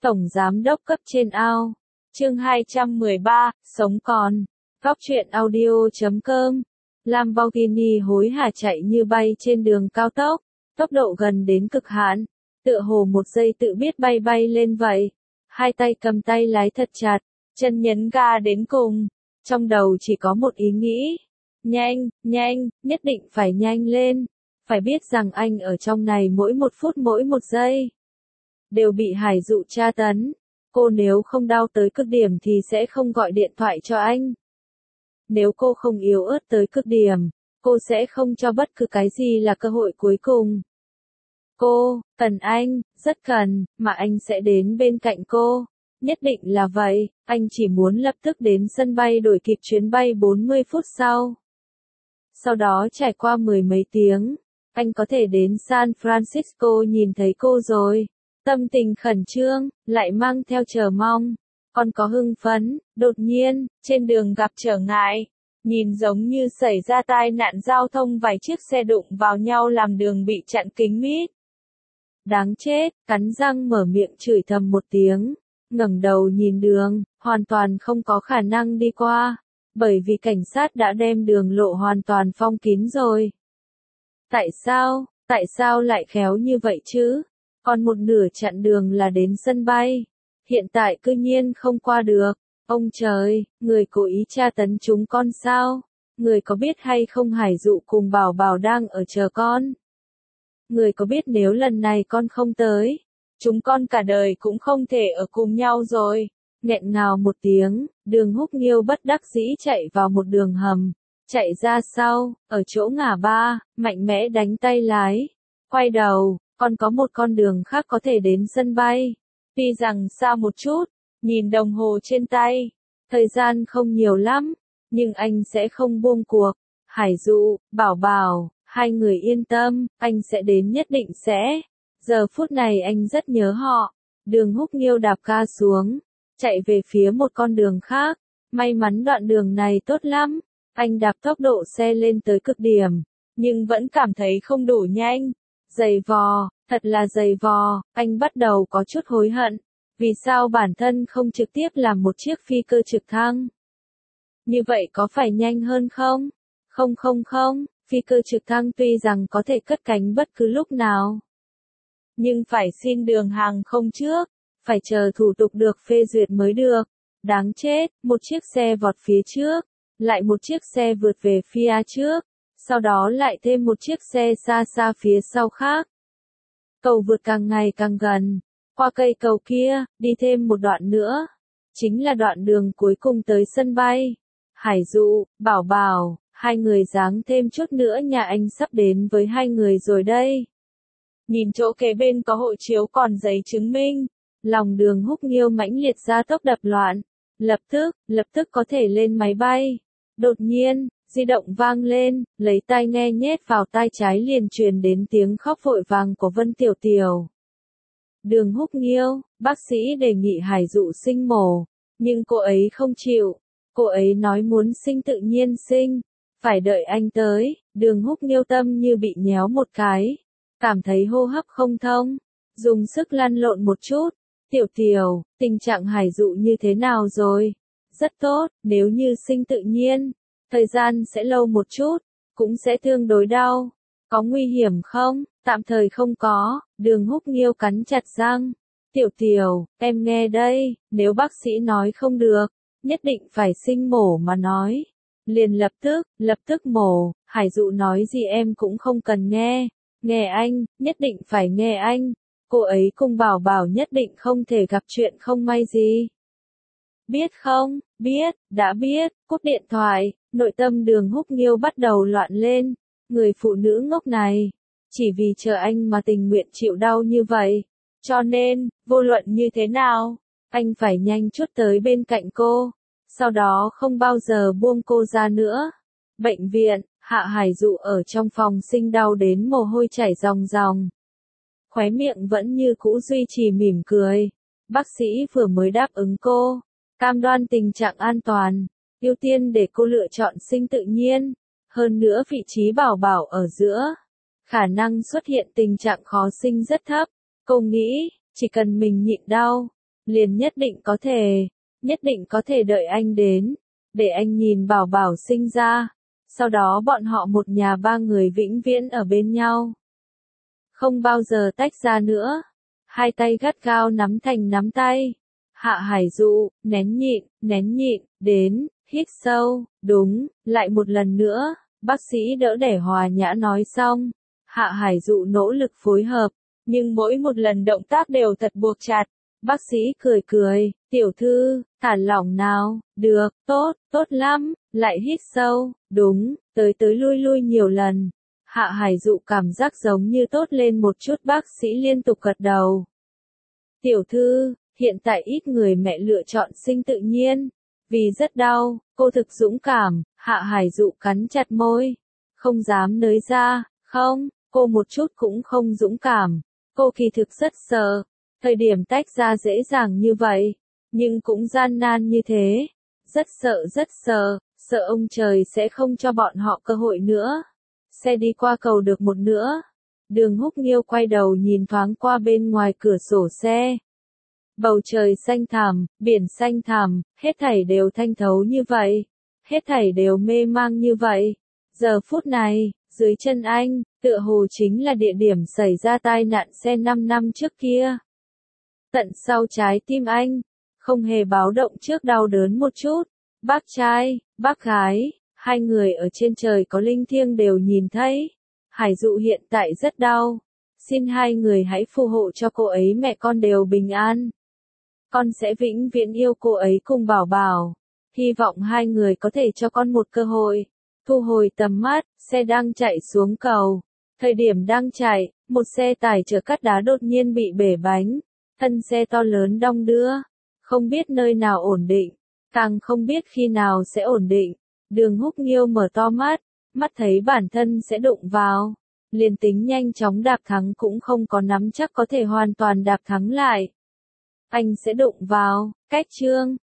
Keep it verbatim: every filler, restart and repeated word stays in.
Tổng Giám đốc cấp trên ao. Chương hai trăm mười ba, sống còn. Góc truyện audio chấm com. Lamborghini hối hả chạy như bay trên đường cao tốc, tốc độ gần đến cực hạn, tựa hồ một giây tự biết bay bay lên vậy. Hai tay cầm tay lái thật chặt, chân nhấn ga đến cùng, trong đầu chỉ có một ý nghĩ. Nhanh, nhanh, nhất định phải nhanh lên, phải biết rằng anh ở trong này mỗi một phút mỗi một giây đều bị Hải Dụ tra tấn. Cô nếu không đau tới cực điểm thì sẽ không gọi điện thoại cho anh. Nếu cô không yếu ớt tới cực điểm, cô sẽ không cho bất cứ cái gì là cơ hội cuối cùng. Cô, cần anh, rất cần, mà anh sẽ đến bên cạnh cô. Nhất định là vậy, anh chỉ muốn lập tức đến sân bay đổi kịp chuyến bay bốn mươi phút sau. Sau đó trải qua mười mấy tiếng, anh có thể đến San Francisco nhìn thấy cô rồi. Tâm tình khẩn trương, lại mang theo chờ mong, còn có hưng phấn. Đột nhiên, trên đường gặp trở ngại, nhìn giống như xảy ra tai nạn giao thông, vài chiếc xe đụng vào nhau làm đường bị chặn kín mít. Đáng chết, cắn răng mở miệng chửi thầm một tiếng, ngẩng đầu nhìn đường, hoàn toàn không có khả năng đi qua, bởi vì cảnh sát đã đem đường lộ hoàn toàn phong kín rồi. Tại sao, tại sao lại khéo như vậy chứ? Còn một nửa chặn đường là đến sân bay, hiện tại cư nhiên không qua được. Ông trời, người cố ý tra tấn chúng con sao? Người có biết hay không Hải Dụ cùng Bảo Bảo đang ở chờ con? Người có biết nếu lần này con không tới, chúng con cả đời cũng không thể ở cùng nhau rồi. Nghẹn ngào một tiếng, Đường Húc Nghiêu bất đắc dĩ chạy vào một đường hầm, chạy ra sau, ở chỗ ngã ba, mạnh mẽ đánh tay lái, quay đầu. Còn có một con đường khác có thể đến sân bay. Tuy rằng xa một chút, nhìn đồng hồ trên tay, thời gian không nhiều lắm, nhưng anh sẽ không buông cuộc. Hải Dụ, Bảo Bảo, hai người yên tâm, anh sẽ đến, nhất định sẽ. Giờ phút này anh rất nhớ họ. Đường Húc Nghiêu đạp ga xuống, chạy về phía một con đường khác. May mắn đoạn đường này tốt lắm, anh đạp tốc độ xe lên tới cực điểm, nhưng vẫn cảm thấy không đủ nhanh. Dày vò, thật là dày vò, anh bắt đầu có chút hối hận. Vì sao bản thân không trực tiếp làm một chiếc phi cơ trực thăng? Như vậy có phải nhanh hơn không? Không không không, phi cơ trực thăng tuy rằng có thể cất cánh bất cứ lúc nào, nhưng phải xin đường hàng không trước, phải chờ thủ tục được phê duyệt mới được. Đáng chết, một chiếc xe vọt phía trước, lại một chiếc xe vượt về phía trước. Sau đó lại thêm một chiếc xe xa xa phía sau khác. Cầu vượt càng ngày càng gần, qua cây cầu kia, đi thêm một đoạn nữa, chính là đoạn đường cuối cùng tới sân bay. Hải Dụ, Bảo Bảo, hai người giáng thêm chút nữa, nhà anh sắp đến với hai người rồi đây. Nhìn chỗ kế bên có hộ chiếu còn giấy chứng minh, lòng Đường Húc Nghiêu mãnh liệt ra tốc đập loạn, lập tức, lập tức có thể lên máy bay. Đột nhiên, di động vang lên, lấy tai nghe nhét vào tai trái liền truyền đến tiếng khóc vội vàng của Vân Tiểu Tiểu. Đường Húc Nghiêu, bác sĩ đề nghị Hải Dụ sinh mổ, nhưng cô ấy không chịu. Cô ấy nói muốn sinh tự nhiên sinh, phải đợi anh tới. Đường Húc Nghiêu tâm như bị nhéo một cái, cảm thấy hô hấp không thông, dùng sức lăn lộn một chút. Tiểu Tiểu, tình trạng Hải Dụ như thế nào rồi? Rất tốt, nếu như sinh tự nhiên, thời gian sẽ lâu một chút, cũng sẽ tương đối đau. Có nguy hiểm không? Tạm thời không có. Đường Húc Nghiêu cắn chặt răng. Tiểu Tiểu, em nghe đây, nếu bác sĩ nói không được, nhất định phải sinh mổ mà nói, liền lập tức, lập tức mổ. Hải Dụ nói gì em cũng không cần nghe, nghe anh, nhất định phải nghe anh. Cô ấy cùng Bảo Bảo nhất định không thể gặp chuyện không may gì. Biết không? Biết, đã biết. Cúp điện thoại, nội tâm Đường Húc Nghiêu bắt đầu loạn lên. Người phụ nữ ngốc này, chỉ vì chờ anh mà tình nguyện chịu đau như vậy. Cho nên, vô luận như thế nào, anh phải nhanh chút tới bên cạnh cô, sau đó không bao giờ buông cô ra nữa. Bệnh viện, Hạ Hải Dụ ở trong phòng sinh đau đến mồ hôi chảy ròng ròng. Khóe miệng vẫn như cũ duy trì mỉm cười. Bác sĩ vừa mới đáp ứng cô, cam đoan tình trạng an toàn, ưu tiên để cô lựa chọn sinh tự nhiên. Hơn nữa vị trí Bảo Bảo ở giữa, khả năng xuất hiện tình trạng khó sinh rất thấp. Cô nghĩ, chỉ cần mình nhịn đau, liền nhất định có thể, nhất định có thể đợi anh đến, để anh nhìn Bảo Bảo sinh ra, sau đó bọn họ một nhà ba người vĩnh viễn ở bên nhau. Không bao giờ tách ra nữa. Hai tay gắt gao nắm thành nắm tay. Hạ Hải Dụ, nén nhịn, nén nhịn, đến, hít sâu, đúng, lại một lần nữa, bác sĩ đỡ đẻ hòa nhã nói xong. Hạ Hải Dụ nỗ lực phối hợp, nhưng mỗi một lần động tác đều thật buộc chặt. Bác sĩ cười cười, tiểu thư, thả lỏng nào, được, tốt, tốt lắm, lại hít sâu, đúng, tới tới lui lui nhiều lần. Hạ Hải Dụ cảm giác giống như tốt lên một chút, bác sĩ liên tục gật đầu. Tiểu thư, hiện tại ít người mẹ lựa chọn sinh tự nhiên, vì rất đau, cô thực dũng cảm. Hạ Hải Dụ cắn chặt môi, không dám nới ra, không, cô một chút cũng không dũng cảm, cô kỳ thực rất sợ, thời điểm tách ra dễ dàng như vậy, nhưng cũng gian nan như thế, rất sợ rất sợ, sợ ông trời sẽ không cho bọn họ cơ hội nữa. Xe đi qua cầu được một nữa, Đường Húc Nghiêu quay đầu nhìn thoáng qua bên ngoài cửa sổ xe. Bầu trời xanh thẳm, biển xanh thẳm, hết thảy đều thanh thấu như vậy, hết thảy đều mê mang như vậy. Giờ phút này, dưới chân anh, tựa hồ chính là địa điểm xảy ra tai nạn xe năm năm trước kia. Tận sau trái tim anh, không hề báo động trước đau đớn một chút. Bác trai, bác gái, hai người ở trên trời có linh thiêng đều nhìn thấy. Hải Dụ hiện tại rất đau. Xin hai người hãy phù hộ cho cô ấy, mẹ con đều bình an. Con sẽ vĩnh viễn yêu cô ấy cùng Bảo Bảo. Hy vọng hai người có thể cho con một cơ hội. Thu hồi tầm mắt, xe đang chạy xuống cầu. Thời điểm đang chạy, một xe tải chở cát đá đột nhiên bị bể bánh. Thân xe to lớn đong đưa. Không biết nơi nào ổn định. Càng không biết khi nào sẽ ổn định. Đường Húc Nghiêu mở to mắt. Mắt thấy bản thân sẽ đụng vào. Liền tính nhanh chóng đạp thắng cũng không có nắm chắc có thể hoàn toàn đạp thắng lại. Anh sẽ đụng vào, cách chương.